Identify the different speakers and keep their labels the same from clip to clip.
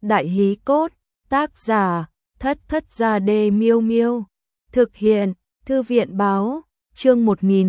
Speaker 1: Đại hí cốt, tác giả, Thất Thất Gia Đê Miêu Miêu. Thực hiện, Thư viện báo, chương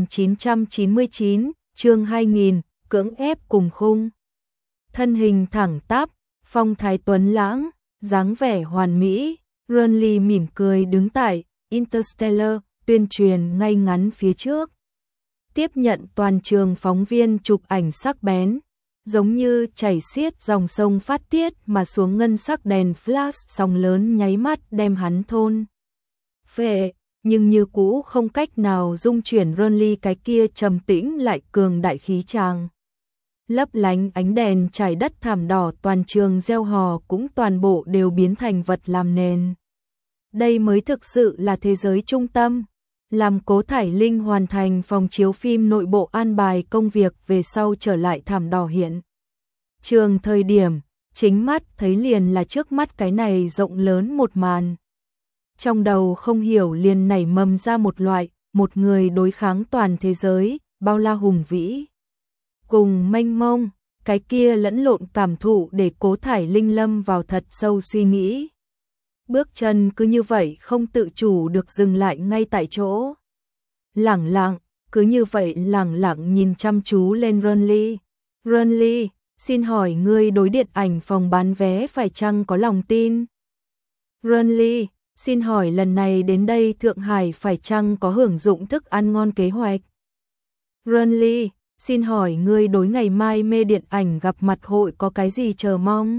Speaker 1: 1999, chương 2000, cưỡng ép cùng khung. Thân hình thẳng tắp, phong thái tuấn lãng, dáng vẻ hoàn mỹ, Ronly mỉm cười đứng tại Interstellar, tuyên truyền ngay ngắn phía trước. Tiếp nhận toàn trường phóng viên chụp ảnh sắc bén, giống như chảy xiết dòng sông phát tiết mà xuống ngân sắc đèn flash sóng lớn nháy mắt đem hắn thôn phệ, nhưng như cũ không cách nào dung chuyển Ronly cái kia trầm tĩnh lại cường đại khí tràng. Lấp lánh ánh đèn trải đất thảm đỏ, toàn trường reo hò cũng toàn bộ đều biến thành vật làm nền. Đây mới thực sự là thế giới trung tâm. Làm Cố Thải Linh hoàn thành phòng chiếu phim nội bộ an bài công việc về sau trở lại thảm đỏ hiện trường thời điểm, chính mắt thấy liền là trước mắt cái này rộng lớn một màn. Trong đầu không hiểu liền nảy mầm ra một người đối kháng toàn thế giới, bao la hùng vĩ. Cùng mênh mông, cái kia lẫn lộn cảm thụ để Cố Thải Linh lâm vào thật sâu suy nghĩ. Bước chân cứ như vậy không tự chủ được dừng lại ngay tại chỗ. Lẳng lặng, cứ như vậy lẳng lặng nhìn chăm chú lên Ronly. Ronly, xin hỏi ngươi đối điện ảnh phòng bán vé phải chăng có lòng tin? Ronly, xin hỏi lần này đến đây Thượng Hải phải chăng có hưởng dụng thức ăn ngon kế hoạch? Ronly, xin hỏi ngươi đối ngày mai mê điện ảnh gặp mặt hội có cái gì chờ mong?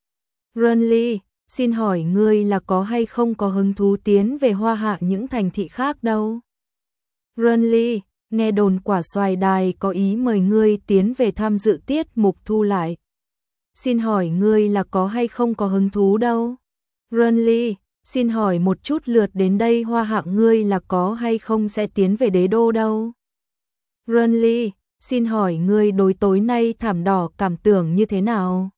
Speaker 1: Ronly, xin hỏi ngươi là có hay không có hứng thú tiến về Hoa Hạ những thành thị khác đâu? Ronly, nghe đồn Quả Xoài Đài có ý mời ngươi tiến về tham dự tiết mục thu lại. Xin hỏi ngươi là có hay không có hứng thú đâu? Ronly, xin hỏi một chút lượt đến đây Hoa Hạ ngươi là có hay không sẽ tiến về Đế Đô đâu? Ronly, xin hỏi ngươi đối tối nay thảm đỏ cảm tưởng như thế nào?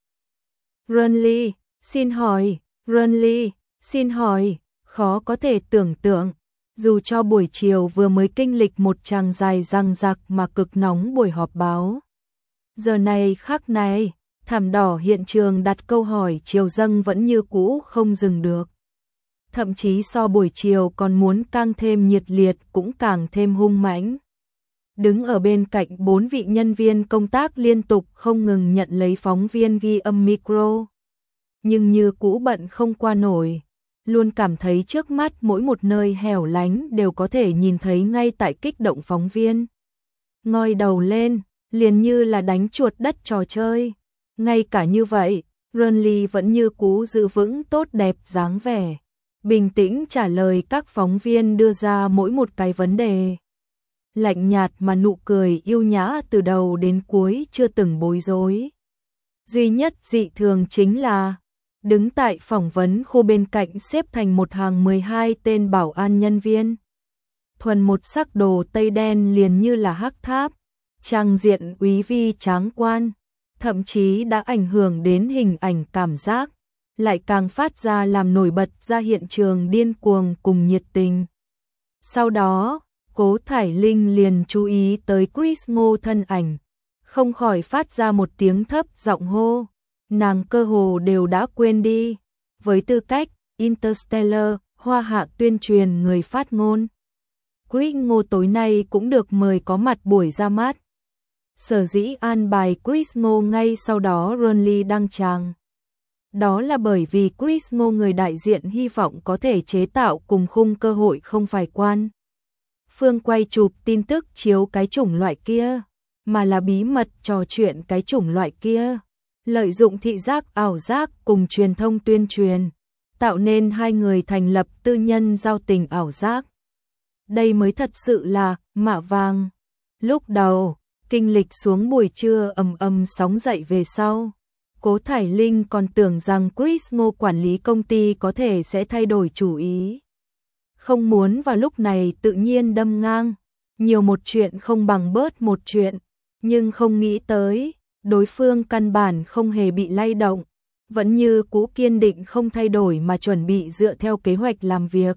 Speaker 1: Ronly, xin hỏi, Ronly, xin hỏi, khó có thể tưởng tượng, dù cho buổi chiều vừa mới kinh lịch một tràng dài dằng dặc mà cực nóng buổi họp báo. Giờ này khắc này, thảm đỏ hiện trường đặt câu hỏi chiều dâng vẫn như cũ không dừng được. Thậm chí so buổi chiều còn muốn càng thêm nhiệt liệt cũng càng thêm hung mãnh. Đứng ở bên cạnh 4 vị nhân viên công tác liên tục không ngừng nhận lấy phóng viên ghi âm micro. Nhưng như cũ bận không qua nổi, luôn cảm thấy trước mắt mỗi một nơi hẻo lánh đều có thể nhìn thấy ngay tại kích động phóng viên. Ngoi đầu lên, liền như là đánh chuột đất trò chơi. Ngay cả như vậy, Ronly vẫn như cũ giữ vững tốt đẹp dáng vẻ, bình tĩnh trả lời các phóng viên đưa ra mỗi một cái vấn đề. Lạnh nhạt mà nụ cười yêu nhã từ đầu đến cuối chưa từng bối rối. Duy nhất dị thường chính là đứng tại phỏng vấn khu bên cạnh xếp thành một hàng 12 tên bảo an nhân viên. Thuần một sắc đồ tây đen liền như là hắc tháp, trang diện úy vi tráng quan, thậm chí đã ảnh hưởng đến hình ảnh cảm giác, lại càng phát ra làm nổi bật ra hiện trường điên cuồng cùng nhiệt tình. Sau đó, Cố Thải Linh liền chú ý tới Chris Ngô thân ảnh, không khỏi phát ra một tiếng thấp giọng hô. Nàng cơ hồ đều đã quên đi, với tư cách Interstellar, Hoa Hạ tuyên truyền người phát ngôn. Chris Ngô tối nay cũng được mời có mặt buổi ra mắt. Sở dĩ an bài Chris Ngô ngay sau đó Ronly đăng tràng. Đó là bởi vì Chris Ngô người đại diện hy vọng có thể chế tạo cùng khung cơ hội không phải quan phương quay chụp tin tức chiếu cái chủng loại kia, mà là bí mật trò chuyện cái chủng loại kia. Lợi dụng thị giác ảo giác cùng truyền thông tuyên truyền, tạo nên hai người thành lập tư nhân giao tình ảo giác. Đây mới thật sự là mạ vàng. Lúc đầu, kinh lịch xuống buổi trưa ầm sóng dậy về sau. Cố Thải Linh còn tưởng rằng Chris Ngô quản lý công ty có thể sẽ thay đổi chủ ý. Không muốn vào lúc này tự nhiên đâm ngang. Nhiều một chuyện không bằng bớt một chuyện, nhưng không nghĩ tới. Đối phương căn bản không hề bị lay động, vẫn như cũ kiên định không thay đổi mà chuẩn bị dựa theo kế hoạch làm việc.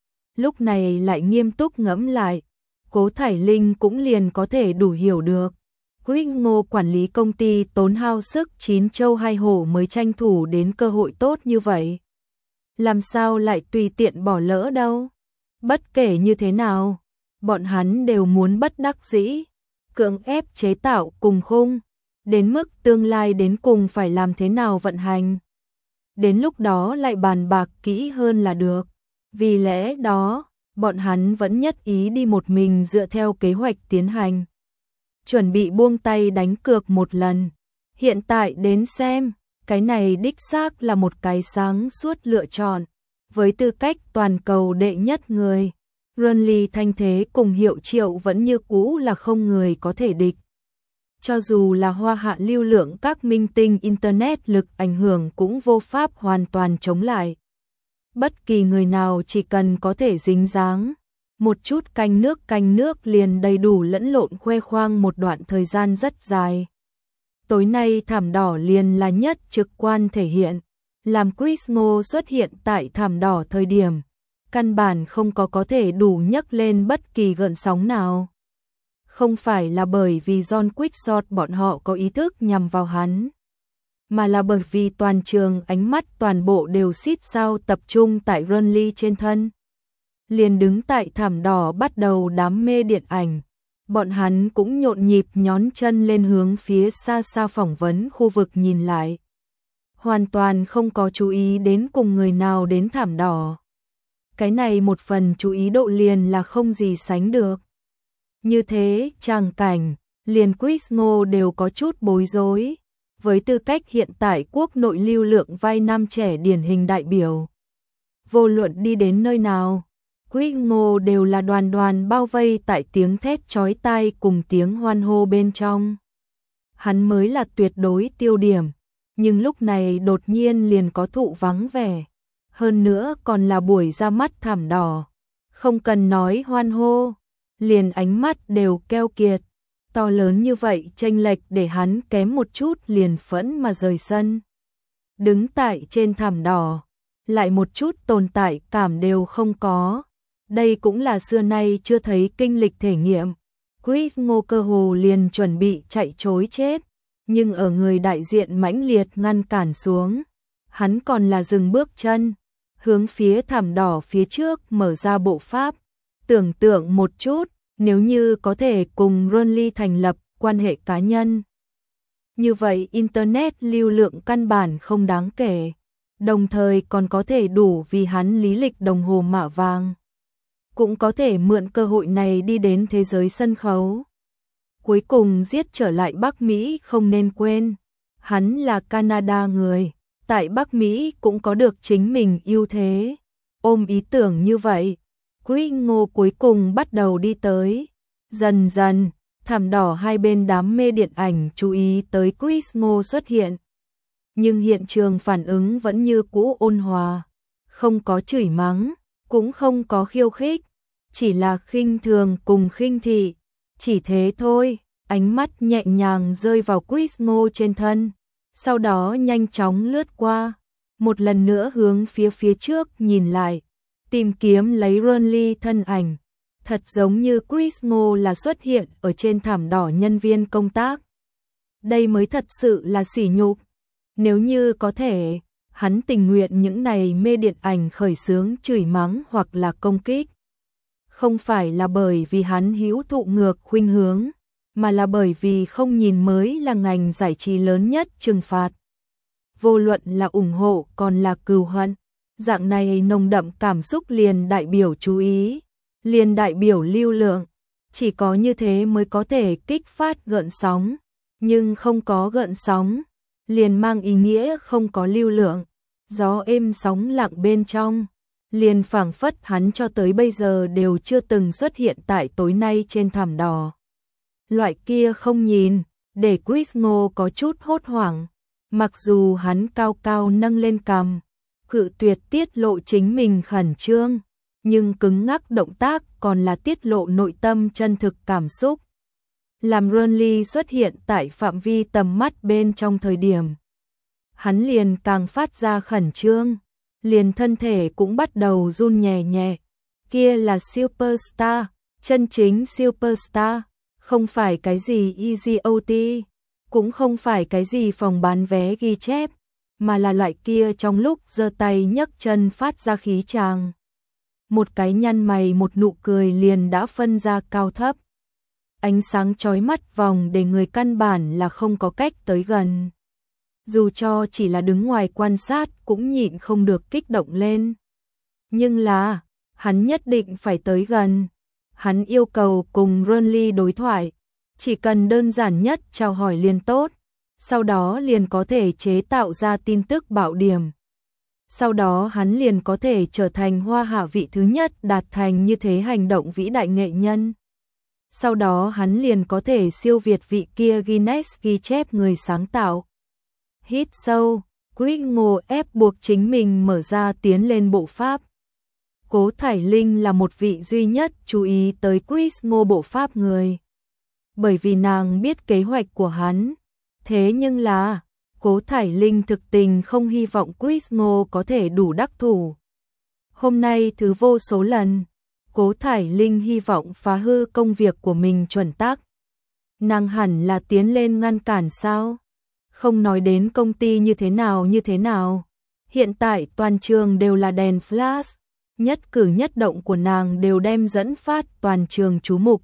Speaker 1: Lúc này lại nghiêm túc ngẫm lại, Cố Thải Linh cũng liền có thể đủ hiểu được. Chris Ngô quản lý công ty tốn hao sức chín châu hai hổ mới tranh thủ đến cơ hội tốt như vậy. Làm sao lại tùy tiện bỏ lỡ đâu. Bất kể như thế nào, bọn hắn đều muốn bất đắc dĩ, cưỡng ép chế tạo cùng khung, đến mức tương lai đến cùng phải làm thế nào vận hành. Đến lúc đó lại bàn bạc kỹ hơn là được. Vì lẽ đó, bọn hắn vẫn nhất ý đi một mình dựa theo kế hoạch tiến hành. Chuẩn bị buông tay đánh cược một lần. Hiện tại đến xem, cái này đích xác là một cái sáng suốt lựa chọn. Với tư cách toàn cầu đệ nhất người, Renly thanh thế cùng Hiệu Triệu vẫn như cũ là không người có thể địch. Cho dù là hoa hạ lưu lượng các minh tinh Internet lực ảnh hưởng cũng vô pháp hoàn toàn chống lại. Bất kỳ người nào chỉ cần có thể dính dáng, một chút canh nước liền đầy đủ lẫn lộn khoe khoang một đoạn thời gian rất dài. Tối nay thảm đỏ liền là nhất trực quan thể hiện, làm Chris Ngô xuất hiện tại thảm đỏ thời điểm, căn bản không có thể đủ nhấc lên bất kỳ gợn sóng nào. Không phải là bởi vì John Quickshot bọn họ có ý thức nhằm vào hắn, mà là bởi vì toàn trường ánh mắt toàn bộ đều xít sao tập trung tại Renly trên thân. Liền đứng tại thảm đỏ bắt đầu đám mê điện ảnh, bọn hắn cũng nhộn nhịp nhón chân lên hướng phía xa xa phỏng vấn khu vực nhìn lại. Hoàn toàn không có chú ý đến cùng người nào đến thảm đỏ. Cái này một phần chú ý độ liền là không gì sánh được. Như thế, tràng cảnh, liền Chris Ngô đều có chút bối rối. Với tư cách hiện tại quốc nội lưu lượng vai nam trẻ điển hình đại biểu. Vô luận đi đến nơi nào, Chris Ngô đều là đoàn đoàn bao vây tại tiếng thét chói tai cùng tiếng hoan hô bên trong. Hắn mới là tuyệt đối tiêu điểm, nhưng lúc này đột nhiên liền có thụ vắng vẻ. Hơn nữa còn là buổi ra mắt thảm đỏ. Không cần nói hoan hô, liền ánh mắt đều keo kiệt. To lớn như vậy chênh lệch để hắn kém một chút liền phẫn mà rời sân. Đứng tại trên thảm đỏ, lại một chút tồn tại cảm đều không có. Đây cũng là xưa nay chưa thấy kinh lịch thể nghiệm. Chris Ngô cơ hồ liền chuẩn bị chạy trối chết, nhưng ở người đại diện mãnh liệt ngăn cản xuống. Hắn còn là dừng bước chân, hướng phía thảm đỏ phía trước mở ra bộ pháp. Tưởng tượng một chút, nếu như có thể cùng Renly thành lập quan hệ cá nhân. Như vậy Internet lưu lượng căn bản không đáng kể, đồng thời còn có thể đủ vì hắn lý lịch đồng hồ mạ vàng. Cũng có thể mượn cơ hội này đi đến thế giới sân khấu. Cuối cùng giết trở lại Bắc Mỹ không nên quên, hắn là Canada người, tại Bắc Mỹ cũng có được chính mình ưu thế. Ôm ý tưởng như vậy, Chris Ngô cuối cùng bắt đầu đi tới. Dần dần, thảm đỏ hai bên đám mê điện ảnh chú ý tới Chris Ngô xuất hiện. Nhưng hiện trường phản ứng vẫn như cũ ôn hòa, không có chửi mắng, cũng không có khiêu khích, chỉ là khinh thường cùng khinh thị, chỉ thế thôi. Ánh mắt nhẹ nhàng rơi vào Chris Ngô trên thân, sau đó nhanh chóng lướt qua, một lần nữa hướng phía trước nhìn lại, tìm kiếm lấy Renly thân ảnh. Thật giống như Chris Ngô là xuất hiện ở trên thảm đỏ nhân viên công tác. Đây mới thật sự là sỉ nhục. Nếu như có thể, hắn tình nguyện những này mê điện ảnh khởi xướng chửi mắng hoặc là công kích. Không phải là bởi vì hắn hữu thụ ngược khuynh hướng, mà là bởi vì không nhìn mới là ngành giải trí lớn nhất trừng phạt. Vô luận là ủng hộ còn là cừu hận, dạng này nồng đậm cảm xúc liền đại biểu chú ý, liền đại biểu lưu lượng. Chỉ có như thế mới có thể kích phát gợn sóng, nhưng không có gợn sóng, liền mang ý nghĩa không có lưu lượng. Gió êm sóng lặng bên trong, liền phảng phất hắn cho tới bây giờ đều chưa từng xuất hiện tại tối nay trên thảm đỏ. Loại kia không nhìn, để Chris Ngô có chút hốt hoảng, mặc dù hắn cao cao nâng lên cằm, cự tuyệt tiết lộ chính mình khẩn trương, nhưng cứng ngắc động tác còn là tiết lộ nội tâm chân thực cảm xúc. Làm Renly xuất hiện tại phạm vi tầm mắt bên trong thời điểm, hắn liền càng phát ra khẩn trương, liền thân thể cũng bắt đầu run nhẹ nhẹ. Kia là superstar, chân chính superstar, Không phải cái gì EasyOT, cũng không phải cái gì phòng bán vé ghi chép, mà là loại kia trong lúc giơ tay nhấc chân phát ra khí tràng. Một cái nhăn mày một nụ cười liền đã phân ra cao thấp. Ánh sáng chói mắt vòng để người căn bản là không có cách tới gần. Dù cho chỉ là đứng ngoài quan sát cũng nhịn không được kích động lên. Nhưng là, hắn nhất định phải tới gần. Hắn yêu cầu cùng Renly đối thoại. Chỉ cần đơn giản nhất chào hỏi liền tốt. Sau đó liền có thể chế tạo ra tin tức bạo điểm. Sau đó hắn liền có thể trở thành hoa hạ vị thứ nhất đạt thành như thế hành động vĩ đại nghệ nhân. Sau đó hắn liền có thể siêu việt vị kia Guinness ghi chép người sáng tạo. Hít sâu, Chris Ngô ép buộc chính mình mở ra tiến lên bộ pháp. Cố Thải Linh là một vị duy nhất chú ý tới Chris Ngô bộ pháp người. Bởi vì nàng biết kế hoạch của hắn. Thế nhưng là, Cố Thải Linh thực tình không hy vọng Chris Ngô có thể đủ đắc thủ. Hôm nay thứ vô số lần, Cố Thải Linh hy vọng phá hư công việc của mình chuẩn tắc. Nàng hẳn là tiến lên ngăn cản sao? Không nói đến công ty như thế nào. Hiện tại toàn trường đều là đèn flash, nhất cử nhất động của nàng đều đem dẫn phát toàn trường chú mục.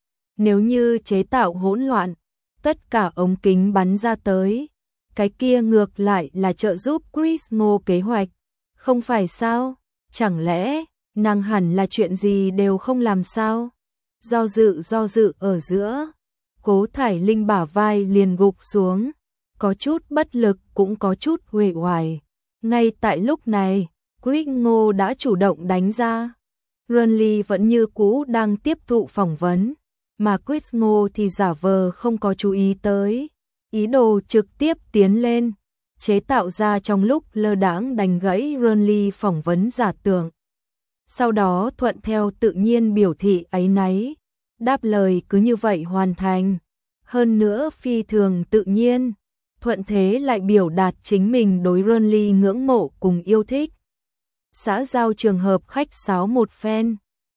Speaker 1: Nếu như chế tạo hỗn loạn, tất cả ống kính bắn ra tới, cái kia ngược lại là trợ giúp Chris Ngô kế hoạch, không phải sao? Chẳng lẽ nàng hẳn là chuyện gì đều không làm sao? Do dự ở giữa, Cố Thải Linh bả vai liền gục xuống, có chút bất lực cũng có chút uể oải. Ngay tại lúc này, Chris Ngô đã chủ động đánh ra. Renly vẫn như cũ đang tiếp thụ phỏng vấn, mà Chris Ngô thì giả vờ không có chú ý tới, ý đồ trực tiếp tiến lên, chế tạo ra trong lúc lơ đãng đánh gãy Renly phỏng vấn giả tưởng. Sau đó thuận theo tự nhiên biểu thị áy náy, đáp lời cứ như vậy hoàn thành. Hơn nữa phi thường tự nhiên, thuận thế lại biểu đạt chính mình đối Renly ngưỡng mộ cùng yêu thích. Xã giao trường hợp khách sáo một phen,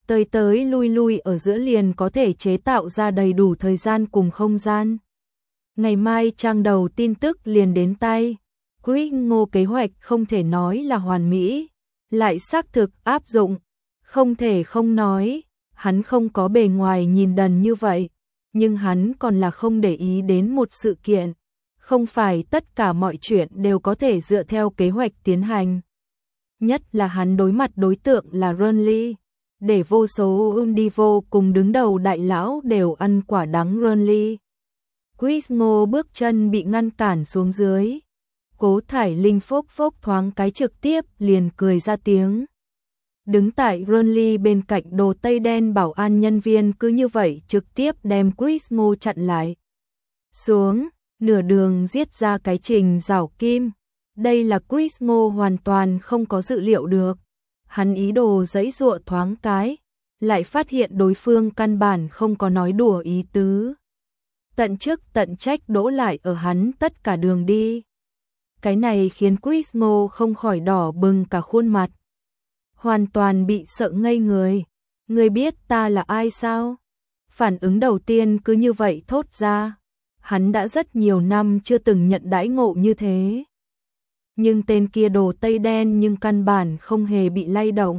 Speaker 1: tới lui ở giữa liền có thể chế tạo ra đầy đủ thời gian cùng không gian. Ngày mai trang đầu tin tức liền đến tay. Chris Ngô kế hoạch không thể nói là hoàn mỹ, lại xác thực áp dụng, không thể không nói, hắn không có bề ngoài nhìn đần như vậy, nhưng hắn còn là không để ý đến một sự kiện, không phải tất cả mọi chuyện đều có thể dựa theo kế hoạch tiến hành. Nhất là hắn đối mặt đối tượng là Renly, để vô số Undivo cùng đứng đầu đại lão đều ăn quả đắng Renly. Chris Ngô bước chân bị ngăn cản xuống dưới. Cố Thải Linh phốc thoáng cái trực tiếp liền cười ra tiếng. Đứng tại Renly bên cạnh đồ tây đen bảo an nhân viên cứ như vậy trực tiếp đem Chris Ngô chặn lại. Xuống, nửa đường giết ra cái trình rào kim. Đây là Chris Ngô hoàn toàn không có dự liệu được. Hắn ý đồ giãy giụa thoáng cái, lại phát hiện đối phương căn bản không có nói đùa ý tứ. Tận chức tận trách đỗ lại ở hắn tất cả đường đi. Cái này khiến Chris Ngô không khỏi đỏ bừng cả khuôn mặt. Hoàn toàn bị sợ ngây người. Người biết ta là ai sao? Phản ứng đầu tiên cứ như vậy thốt ra. Hắn đã rất nhiều năm chưa từng nhận đãi ngộ như thế. Nhưng tên kia đồ tây đen nhưng căn bản không hề bị lay động.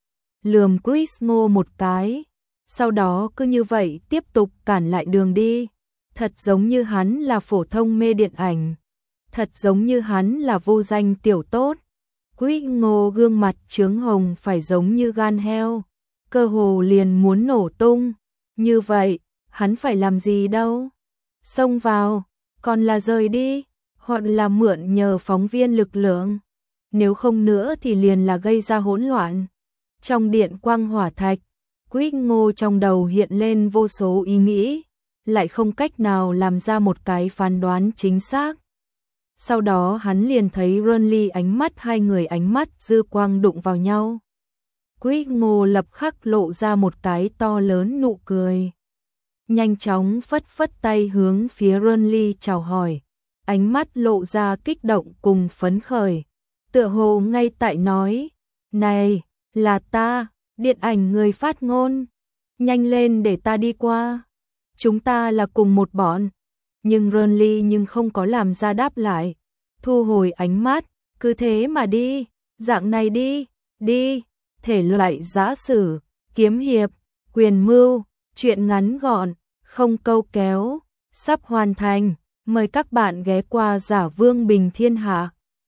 Speaker 1: Lườm Chris Ngô một cái. Sau đó cứ như vậy tiếp tục cản lại đường đi. Thật giống như hắn là phổ thông mê điện ảnh. Thật giống như hắn là vô danh tiểu tốt. Chris Ngô gương mặt chướng hồng phải giống như gan heo. Cơ hồ liền muốn nổ tung. Như vậy, hắn phải làm gì đâu? Xông vào, còn là rời đi, hoặc là mượn nhờ phóng viên lực lượng. Nếu không nữa thì liền là gây ra hỗn loạn. Trong điện quang hỏa thạch, Chris Ngô trong đầu hiện lên vô số ý nghĩ, lại không cách nào làm ra một cái phán đoán chính xác. Sau đó hắn liền thấy Renly hai người ánh mắt dư quang đụng vào nhau. Chris Ngô lập khắc lộ ra một cái to lớn nụ cười. Nhanh chóng phất tay hướng phía Renly chào hỏi. Ánh mắt lộ ra kích động cùng phấn khởi. Tựa hồ ngay tại nói, này, là ta, điện ảnh người phát ngôn. Nhanh lên để ta đi qua. chúng ta là cùng một bọn. Nhưng Renly nhưng không có làm ra đáp lại. Thu hồi ánh mắt, cứ thế mà đi, dạng này đi, đi, thể loại giã sử, kiếm hiệp, quyền mưu, truyện ngắn gọn, không câu kéo, sắp hoàn thành, mời các bạn ghé qua Giả Vương Bình Thiên Hạ.